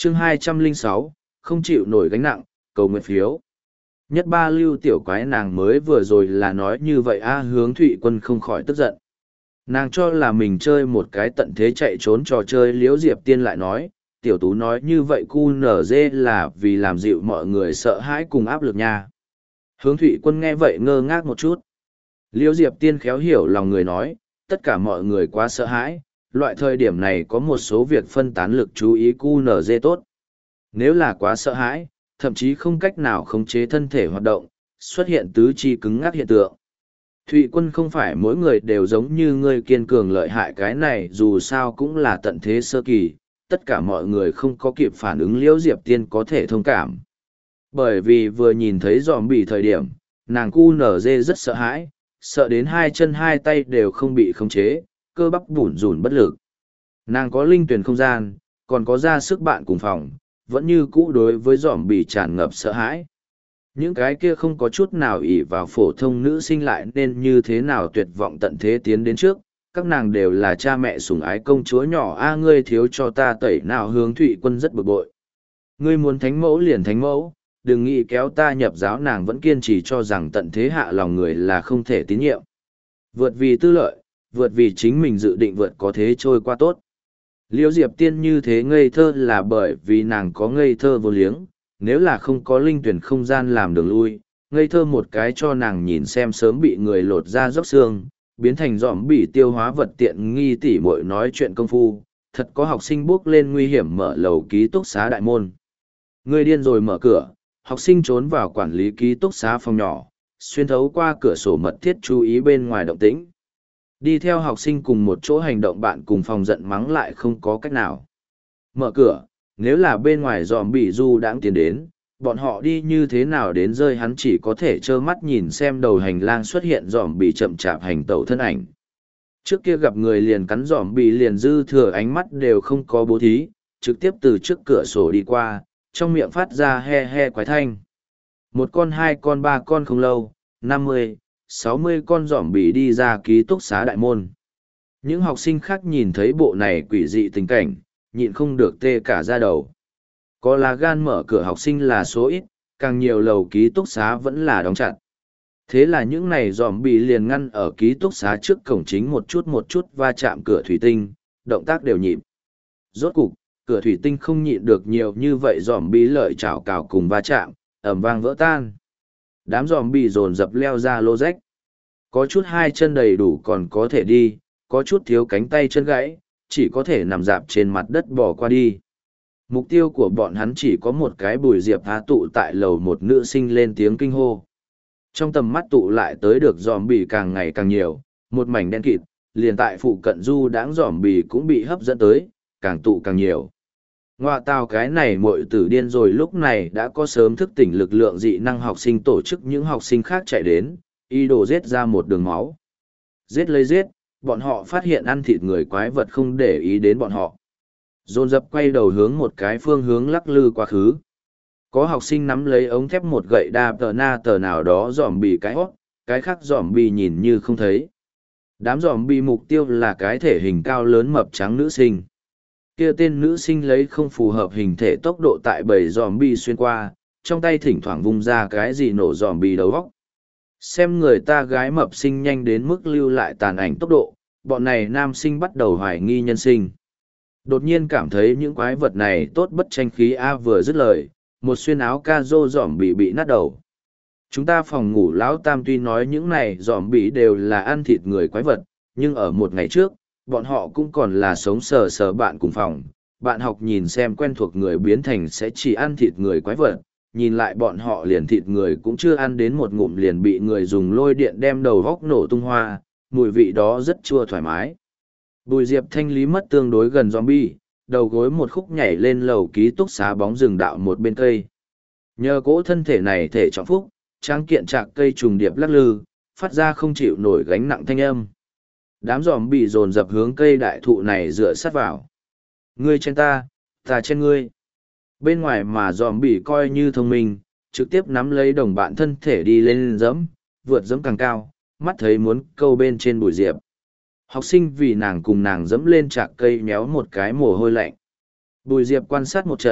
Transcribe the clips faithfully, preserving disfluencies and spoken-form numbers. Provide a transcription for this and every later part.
chương hai trăm lẻ sáu, không chịu nổi gánh nặng, cầu nguyện phiếu. Nhất ba lưu tiểu quái nàng mới vừa rồi là nói như vậy a hướng Thụy Quân không khỏi tức giận. Nàng cho là mình chơi một cái tận thế chạy trốn trò chơi liễu diệp tiên lại nói, tiểu tú nói như vậy cu nở dê là vì làm dịu mọi người sợ hãi cùng áp lực nha. Hướng Thụy Quân nghe vậy ngơ ngác một chút. Liễu diệp tiên khéo hiểu lòng người nói, tất cả mọi người quá sợ hãi, loại thời điểm này có một số việc phân tán lực chú ý cu nở dê tốt. Nếu là quá sợ hãi, thậm chí không cách nào khống chế thân thể hoạt động, xuất hiện tứ chi cứng ngắc hiện tượng. Thụy Quân không phải mỗi người đều giống như ngươi kiên cường lợi hại, cái này dù sao cũng là tận thế sơ kỳ, tất cả mọi người không có kịp phản ứng liễu diệp tiên có thể thông cảm. Bởi vì vừa nhìn thấy giòm bì thời điểm, nàng cu nở dê rất sợ hãi, sợ đến hai chân hai tay đều không bị khống chế, cơ bắp bủn rủn bất lực. Nàng có linh tuyển không gian, còn có ra sức bạn cùng phòng, vẫn như cũ đối với giòm bì tràn ngập sợ hãi. Những cái kia không có chút nào ỷ vào phổ thông nữ sinh lại nên như thế nào tuyệt vọng tận thế tiến đến trước, các nàng đều là cha mẹ sủng ái công chúa nhỏ a ngươi thiếu cho ta tẩy nào. Hướng Thụy Quân rất bực bội. Ngươi muốn thánh mẫu liền thánh mẫu, đừng nghĩ kéo ta nhập giáo. Nàng vẫn kiên trì cho rằng tận thế hạ lòng người là không thể tín nhiệm. Vượt vì tư lợi, vượt vì chính mình dự định vượt có thế trôi qua tốt. Liễu diệp tiên như thế ngây thơ là bởi vì nàng có ngây thơ vô liếng, nếu là không có linh tuyển không gian làm đường lui, ngây thơ một cái cho nàng nhìn xem sớm bị người lột ra róc xương, biến thành dòm bị tiêu hóa vật tiện nghi tỉ muội nói chuyện công phu, thật có học sinh bước lên nguy hiểm mở lầu ký túc xá đại môn. Người điên rồi mở cửa, học sinh trốn vào quản lý ký túc xá phòng nhỏ, xuyên thấu qua cửa sổ mật thiết chú ý bên ngoài động tĩnh. Đi theo học sinh cùng một chỗ hành động bạn cùng phòng giận mắng lại không có cách nào. Mở cửa, nếu là bên ngoài dòm bị du đãng tiến đến, bọn họ đi như thế nào đến rơi hắn chỉ có thể trơ mắt nhìn xem đầu hành lang xuất hiện dòm bị chậm chạp hành tẩu thân ảnh. Trước kia gặp người liền cắn dòm bị liền dư thừa ánh mắt đều không có bố thí, trực tiếp từ trước cửa sổ đi qua, trong miệng phát ra he he quái thanh. Một con hai con ba con không lâu, năm mươi, sáu mươi con dòm bị đi ra ký túc xá đại môn. Những học sinh khác nhìn thấy bộ này quỷ dị tình cảnh, nhịn không được tê cả da đầu. Có lá gan mở cửa học sinh là số ít, càng nhiều lầu ký túc xá vẫn là đóng chặt. Thế là những này dòm bị liền ngăn ở ký túc xá trước cổng chính một chút một chút va chạm cửa thủy tinh, động tác đều nhịp. Rốt cục, cửa thủy tinh không nhịn được nhiều như vậy dòm bị lợi chảo cào cùng va chạm, ầm vang vỡ tan. Đám dòm bị dồn dập leo ra lô rách. Có chút hai chân đầy đủ còn có thể đi, có chút thiếu cánh tay chân gãy, chỉ có thể nằm dạp trên mặt đất bỏ qua đi. Mục tiêu của bọn hắn chỉ có một cái Bùi Diệp Á tụ tại lầu một nữ sinh lên tiếng kinh hô. Trong tầm mắt tụ lại tới được giòm bì càng ngày càng nhiều, một mảnh đen kịt, liền tại phụ cận du đãng giòm bì cũng bị hấp dẫn tới, càng tụ càng nhiều. Ngoa tào cái này muội tử điên rồi, lúc này đã có sớm thức tỉnh lực lượng dị năng học sinh tổ chức những học sinh khác chạy đến, y đồ giết ra một đường máu. Giết lấy giết, bọn họ phát hiện ăn thịt người quái vật không để ý đến bọn họ. Dồn dập quay đầu hướng một cái phương hướng lắc lư quá khứ. Có học sinh nắm lấy ống thép một gậy đa tờ na tờ nào đó dòm bì cái hót, cái khác dòm bì nhìn như không thấy. Đám dòm bì mục tiêu là cái thể hình cao lớn mập trắng nữ sinh. Kia tên nữ sinh lấy không phù hợp hình thể tốc độ tại bầy dòm bì xuyên qua, trong tay thỉnh thoảng vung ra cái gì nổ dòm bì đầu góc. Xem người ta gái mập sinh nhanh đến mức lưu lại tàn ảnh tốc độ, bọn này nam sinh bắt đầu hoài nghi nhân sinh. Đột nhiên cảm thấy những quái vật này tốt bất tranh khí a vừa dứt lời, một xuyên áo ca rô dòm bị bị nát đầu. Chúng ta phòng ngủ lão tam tuy nói những này dòm bị đều là ăn thịt người quái vật, nhưng ở một ngày trước, bọn họ cũng còn là sống sờ sờ bạn cùng phòng. Bạn học nhìn xem quen thuộc người biến thành sẽ chỉ ăn thịt người quái vật, nhìn lại bọn họ liền thịt người cũng chưa ăn đến một ngụm liền bị người dùng lôi điện đem đầu góc nổ tung hoa, mùi vị đó rất chua thoải mái. Bùi Diệp thanh lý mất tương đối gần zombie, đầu gối một khúc nhảy lên lầu ký túc xá bóng rừng đạo một bên cây. Nhờ cỗ thân thể này thể trọng phúc, tráng kiện chạc cây trùng điệp lắc lư, phát ra không chịu nổi gánh nặng thanh âm. Đám zombie dồn dập hướng cây đại thụ này dựa sát vào. Ngươi trên ta, ta trên ngươi. Bên ngoài mà zombie coi như thông minh, trực tiếp nắm lấy đồng bạn thân thể đi lên dẫm, vượt dẫm càng cao, mắt thấy muốn câu bên trên Bùi Diệp. Học sinh vì nàng cùng nàng dẫm lên chạc cây méo một cái mồ hôi lạnh. Bùi Diệp quan sát một trận,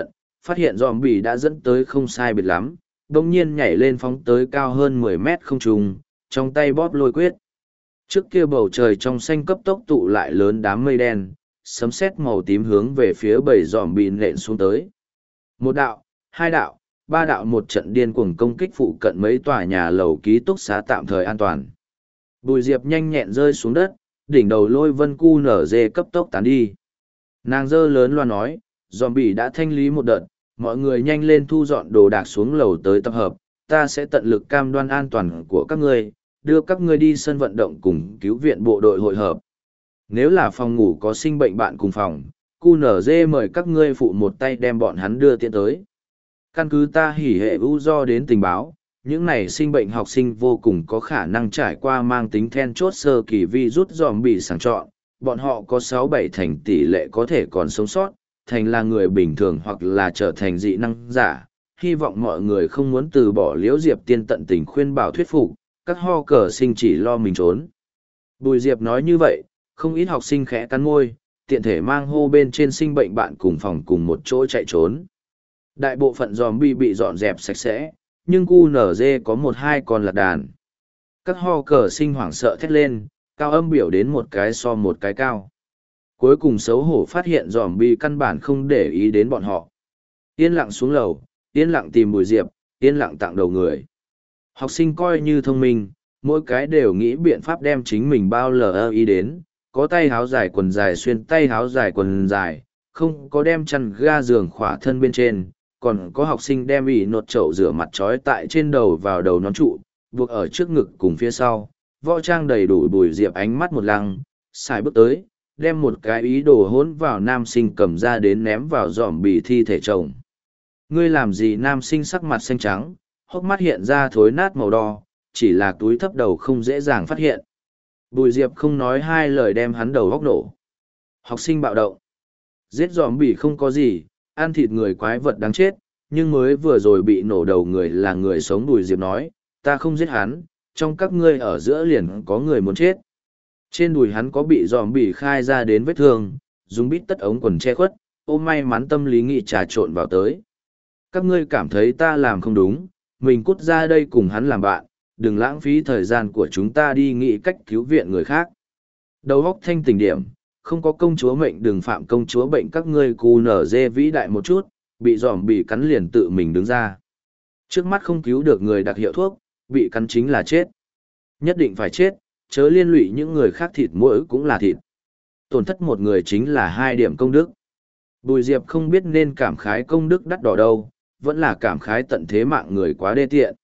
phát hiện zombie đã dẫn tới không sai biệt lắm, bỗng nhiên nhảy lên phóng tới cao hơn mười mét không trung, trong tay bóp lôi quyết. Trước kia bầu trời trong xanh cấp tốc tụ lại lớn đám mây đen, sấm sét màu tím hướng về phía bầy zombie nện xuống tới. Một đạo, hai đạo, ba đạo, một trận điên cuồng công kích phụ cận mấy tòa nhà lầu ký túc xá tạm thời an toàn. Bùi Diệp nhanh nhẹn rơi xuống đất, đỉnh đầu lôi vân cu nở dê cấp tốc tán đi. Nàng dơ lớn loa nói, zombie đã thanh lý một đợt, mọi người nhanh lên thu dọn đồ đạc xuống lầu tới tập hợp, ta sẽ tận lực cam đoan an toàn của các ngươi, đưa các ngươi đi sân vận động cùng cứu viện bộ đội hội hợp. Nếu là phòng ngủ có sinh bệnh bạn cùng phòng, cu nở dê mời các ngươi phụ một tay đem bọn hắn đưa tiện tới. Căn cứ ta hỉ hệ ưu do đến tình báo, những này sinh bệnh học sinh vô cùng có khả năng trải qua mang tính then chốt sơ kỳ virus zombie sàng chọn, bọn họ có sáu bảy thành tỷ lệ có thể còn sống sót, thành là người bình thường hoặc là trở thành dị năng giả. Hy vọng mọi người không muốn từ bỏ Liễu Diệp tiên tận tình khuyên bảo thuyết phục, các ho cờ sinh chỉ lo mình trốn. Bùi Diệp nói như vậy, không ít học sinh khẽ cắn môi, tiện thể mang hô bên trên sinh bệnh bạn cùng phòng cùng một chỗ chạy trốn. Đại bộ phận zombie bị dọn dẹp sạch sẽ, nhưng cu nở dê có một hai con lạc đàn. Các ho cờ sinh hoảng sợ thét lên, cao âm biểu đến một cái so một cái cao. Cuối cùng xấu hổ phát hiện zombie căn bản không để ý đến bọn họ. Yên lặng xuống lầu, yên lặng tìm Bùi Diệp, yên lặng tặng đầu người. Học sinh coi như thông minh, mỗi cái đều nghĩ biện pháp đem chính mình bao lờ ý đến, có tay háo dài quần dài xuyên tay háo dài quần dài, không có đem chăn ga giường khỏa thân bên trên, còn có học sinh đem ỉ nột chậu rửa mặt trói tại trên đầu vào đầu nón trụ, buộc ở trước ngực cùng phía sau, võ trang đầy đủ. Bùi Diệp ánh mắt một lăng, xài bước tới, đem một cái ý đồ hỗn vào nam sinh cầm ra đến ném vào dòm bì thi thể chồng. Ngươi làm gì? Nam sinh sắc mặt xanh trắng, hốc mắt hiện ra thối nát màu đỏ, chỉ là túi thấp đầu không dễ dàng phát hiện. Bùi Diệp không nói hai lời đem hắn đầu góc nổ. Học sinh bạo động. Giết dòm bì không có gì, ăn thịt người quái vật đáng chết, nhưng mới vừa rồi bị nổ đầu người là người sống. Bùi Diệp nói, ta không giết hắn, trong các ngươi ở giữa liền có người muốn chết. Trên đùi hắn có bị dòm bì khai ra đến vết thương, dùng bít tất ống quần che khuất, ôm may mắn tâm lý nghị trà trộn vào tới. Các ngươi cảm thấy ta làm không đúng, mình cút ra đây cùng hắn làm bạn, đừng lãng phí thời gian của chúng ta đi nghĩ cách cứu viện người khác. Đầu óc thanh tỉnh điểm, không có công chúa mệnh đừng phạm công chúa bệnh. Các ngươi cù nở dê vĩ đại một chút, bị dòm bị cắn liền tự mình đứng ra. Trước mắt không cứu được người đặc hiệu thuốc, bị cắn chính là chết. Nhất định phải chết, chớ liên lụy những người khác, thịt mỗi cũng là thịt. Tổn thất một người chính là hai điểm công đức. Bùi Diệp không biết nên cảm khái công đức đắt đỏ đâu, vẫn là cảm khái tận thế mạng người quá đê tiện.